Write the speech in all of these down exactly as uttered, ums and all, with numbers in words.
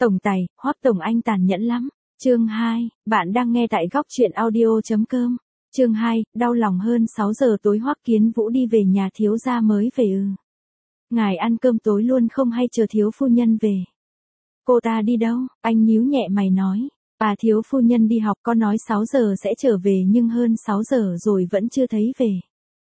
Tổng tài, Hoắc tổng anh tàn nhẫn lắm. Chương hai, bạn đang nghe tại góc truyện audio.com. Chương hai, đau lòng hơn sáu giờ tối Hoắc Kiến Vũ đi về nhà thiếu gia mới về ư. Ngài ăn cơm tối luôn không hay chờ thiếu phu nhân về. Cô ta đi đâu? Anh nhíu nhẹ mày nói. Bà thiếu phu nhân đi học, có nói sáu giờ sẽ trở về nhưng hơn sáu giờ rồi vẫn chưa thấy về.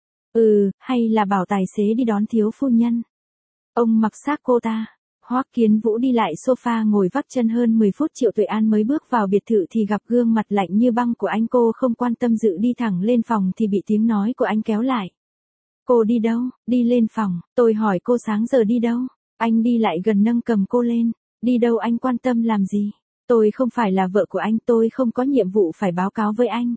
Ừ, hay là bảo tài xế đi đón thiếu phu nhân. Ông mặc xác cô ta. Hoắc Kiến Vũ đi lại sofa ngồi vắt chân hơn mười phút. Triệu Tuệ An mới bước vào biệt thự thì gặp gương mặt lạnh như băng của anh. Cô không quan tâm dự đi thẳng lên phòng thì bị tiếng nói của anh kéo lại. Cô đi đâu? Đi lên phòng. Tôi hỏi cô sáng giờ đi đâu? Anh đi lại gần nâng cầm cô lên. Đi đâu anh quan tâm làm gì? Tôi không phải là vợ của anh, tôi không có nhiệm vụ phải báo cáo với anh.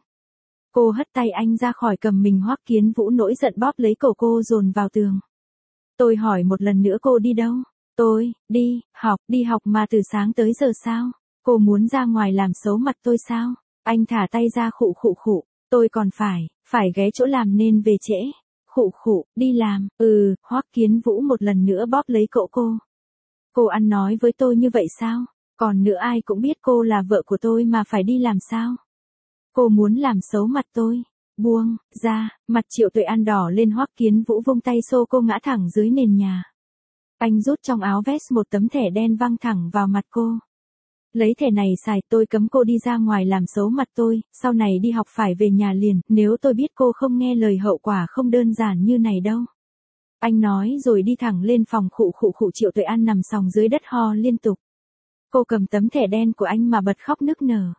Cô hất tay anh ra khỏi cầm mình. Hoắc Kiến Vũ nổi giận bóp lấy cổ cô dồn vào tường. Tôi hỏi một lần nữa, cô đi đâu? Tôi, đi, học, đi học mà từ sáng tới giờ sao? Cô muốn ra ngoài làm xấu mặt tôi sao? Anh thả tay ra. Khụ khụ khụ, tôi còn phải, phải ghé chỗ làm nên về trễ. Khụ khụ, đi làm, ừ. Hoắc Kiến Vũ một lần nữa bóp lấy cổ cô. Cô ăn nói với tôi như vậy sao? Còn nữa ai cũng biết cô là vợ của tôi mà phải đi làm sao? Cô muốn làm xấu mặt tôi. Buông ra. Mặt Triệu Tuệ An đỏ lên. Hoắc Kiến Vũ vung tay xô cô ngã thẳng dưới nền nhà. Anh rút trong áo vest một tấm thẻ đen văng thẳng vào mặt cô. Lấy thẻ này xài, tôi cấm cô đi ra ngoài làm xấu mặt tôi, sau này đi học phải về nhà liền, nếu tôi biết cô không nghe lời hậu quả không đơn giản như này đâu. Anh nói rồi đi thẳng lên phòng. Khụ khụ khụ. Triệu Tuệ An nằm sòng dưới đất ho liên tục. Cô cầm tấm thẻ đen của anh mà bật khóc nức nở.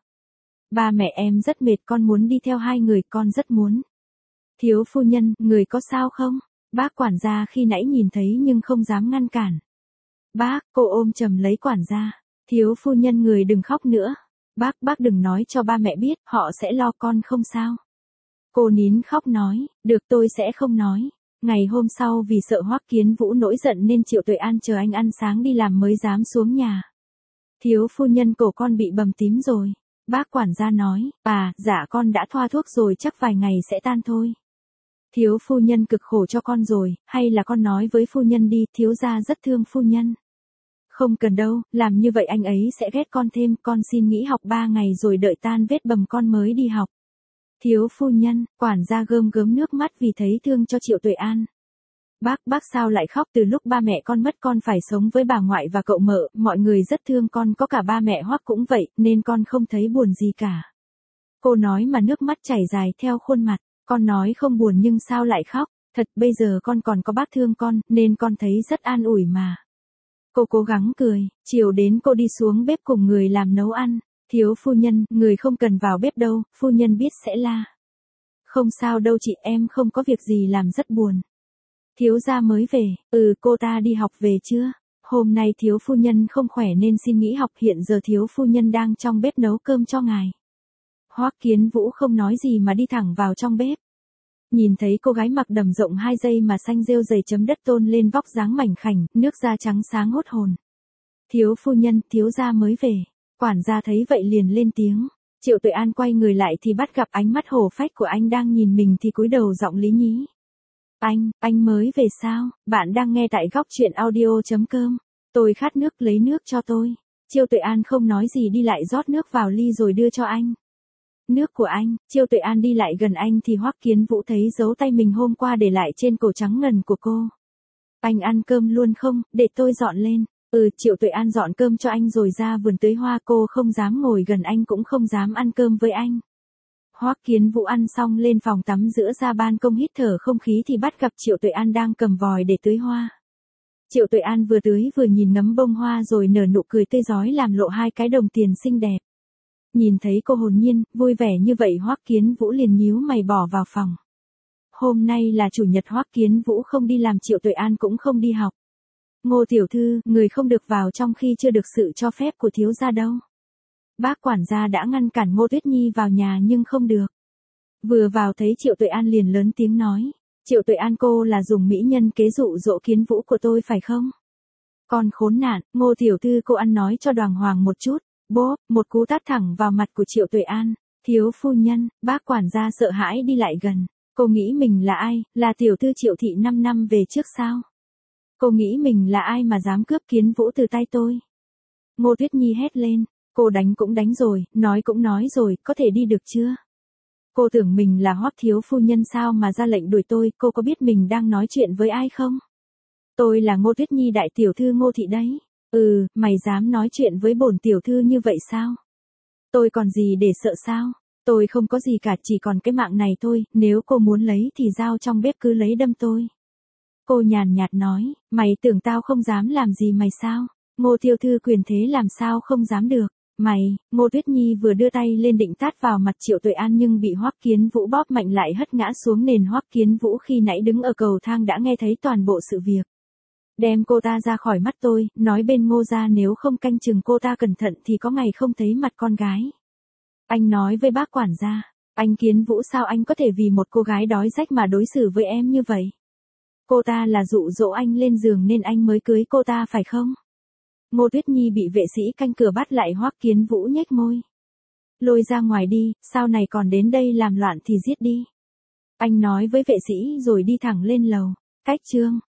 Ba mẹ em rất mệt, con muốn đi theo hai người, con rất muốn. Thiếu phu nhân, người có sao không? Bác quản gia khi nãy nhìn thấy nhưng không dám ngăn cản. Bác, cô ôm chầm lấy quản gia. Thiếu phu nhân, người đừng khóc nữa. Bác, bác đừng nói cho ba mẹ biết, họ sẽ lo, con không sao. Cô nín khóc nói, được, tôi sẽ không nói. Ngày hôm sau vì sợ Hoắc Kiến Vũ nổi giận nên Triệu Tuệ An chờ anh ăn sáng đi làm mới dám xuống nhà. Thiếu phu nhân, cổ con bị bầm tím rồi. Bác quản gia nói, à, dạ con đã thoa thuốc rồi, chắc vài ngày sẽ tan thôi. Thiếu phu nhân cực khổ cho con rồi, hay là con nói với phu nhân đi, thiếu gia rất thương phu nhân. Không cần đâu, làm như vậy anh ấy sẽ ghét con thêm, con xin nghỉ học ba ngày rồi đợi tan vết bầm con mới đi học. Thiếu phu nhân, quản gia gơm gớm nước mắt vì thấy thương cho Triệu Tuệ An. Bác, bác sao lại khóc? Từ lúc ba mẹ con mất con phải sống với bà ngoại và cậu mợ, mọi người rất thương con, có cả ba mẹ Hoắc cũng vậy, nên con không thấy buồn gì cả. Cô nói mà nước mắt chảy dài theo khuôn mặt. Con nói không buồn nhưng sao lại khóc? Thật, bây giờ con còn có bác thương con, nên con thấy rất an ủi mà. Cô cố gắng cười, chiều đến cô đi xuống bếp cùng người làm nấu ăn. Thiếu phu nhân, người không cần vào bếp đâu, phu nhân biết sẽ la. Không sao đâu chị, em không có việc gì làm, rất buồn. Thiếu gia mới về, ừ, cô ta đi học về chưa? Hôm nay thiếu phu nhân không khỏe nên xin nghỉ học, hiện giờ thiếu phu nhân đang trong bếp nấu cơm cho ngài. Hoắc Kiến Vũ không nói gì mà đi thẳng vào trong bếp. Nhìn thấy cô gái mặc đầm rộng hai dây mà xanh rêu dày chấm đất tôn lên vóc dáng mảnh khảnh, nước da trắng sáng hốt hồn. Thiếu phu nhân, thiếu gia mới về. Quản gia thấy vậy liền lên tiếng. Triệu Tuệ An quay người lại thì bắt gặp ánh mắt hổ phách của anh đang nhìn mình thì cúi đầu giọng lý nhí. Anh, anh mới về sao? Bạn đang nghe tại góc truyện audio.com. Tôi khát nước, lấy nước cho tôi. Triệu Tuệ An không nói gì đi lại rót nước vào ly rồi đưa cho anh. Nước của anh. Triệu Tuệ An đi lại gần anh thì Hoắc Kiến Vũ thấy dấu tay mình hôm qua để lại trên cổ trắng ngần của cô. Anh ăn cơm luôn không? Để tôi dọn lên. Ừ, Triệu Tuệ An dọn cơm cho anh rồi ra vườn tưới hoa. Cô không dám ngồi gần anh cũng không dám ăn cơm với anh. Hoắc Kiến Vũ ăn xong lên phòng tắm giữa ra ban công hít thở không khí thì bắt gặp Triệu Tuệ An đang cầm vòi để tưới hoa. Triệu Tuệ An vừa tưới vừa nhìn ngắm bông hoa rồi nở nụ cười tươi rói làm lộ hai cái đồng tiền xinh đẹp. Nhìn thấy cô hồn nhiên, vui vẻ như vậy Hoắc Kiến Vũ liền nhíu mày bỏ vào phòng. Hôm nay là chủ nhật, Hoắc Kiến Vũ không đi làm, Triệu Tuệ An cũng không đi học. Ngô tiểu thư, người không được vào trong khi chưa được sự cho phép của thiếu gia đâu. Bác quản gia đã ngăn cản Ngô Tuyết Nhi vào nhà nhưng không được. Vừa vào thấy Triệu Tuệ An liền lớn tiếng nói. Triệu Tuệ An, cô là dùng mỹ nhân kế dụ dỗ Kiến Vũ của tôi phải không? Con khốn nạn, Ngô tiểu thư, cô ăn nói cho đàng hoàng một chút. Bốp, một cú tát thẳng vào mặt của Triệu Tuệ An. Thiếu phu nhân, bác quản gia sợ hãi đi lại gần. Cô nghĩ mình là ai, là tiểu thư Triệu thị năm năm về trước sao? Cô nghĩ mình là ai mà dám cướp Kiến Vũ từ tay tôi? Ngô Tuyết Nhi hét lên, cô đánh cũng đánh rồi, nói cũng nói rồi, có thể đi được chưa? Cô tưởng mình là Hoắc thiếu phu nhân sao mà ra lệnh đuổi tôi, cô có biết mình đang nói chuyện với ai không? Tôi là Ngô Tuyết Nhi đại tiểu thư Ngô thị đấy. Ừ, mày dám nói chuyện với bổn tiểu thư như vậy sao? Tôi còn gì để sợ sao? Tôi không có gì cả, chỉ còn cái mạng này thôi, nếu cô muốn lấy thì giao trong bếp cứ lấy đâm tôi. Cô nhàn nhạt nói, mày tưởng tao không dám làm gì mày sao? Ngô tiểu thư quyền thế làm sao không dám được? Mày, Ngô Tuyết Nhi vừa đưa tay lên định tát vào mặt Triệu Tuệ An nhưng bị Hoắc Kiến Vũ bóp mạnh lại hất ngã xuống nền. Hoắc Kiến Vũ khi nãy đứng ở cầu thang đã nghe thấy toàn bộ sự việc. Đem cô ta ra khỏi mắt tôi, nói bên Ngô gia nếu không canh chừng cô ta cẩn thận thì có ngày không thấy mặt con gái. Anh nói với bác quản gia, anh Kiến Vũ sao anh có thể vì một cô gái đói rách mà đối xử với em như vậy? Cô ta là dụ dỗ anh lên giường nên anh mới cưới cô ta phải không? Ngô Tuyết Nhi bị vệ sĩ canh cửa bắt lại. Hoắc Kiến Vũ nhếch môi. Lôi ra ngoài đi, sau này còn đến đây làm loạn thì giết đi. Anh nói với vệ sĩ rồi đi thẳng lên lầu. Cách chương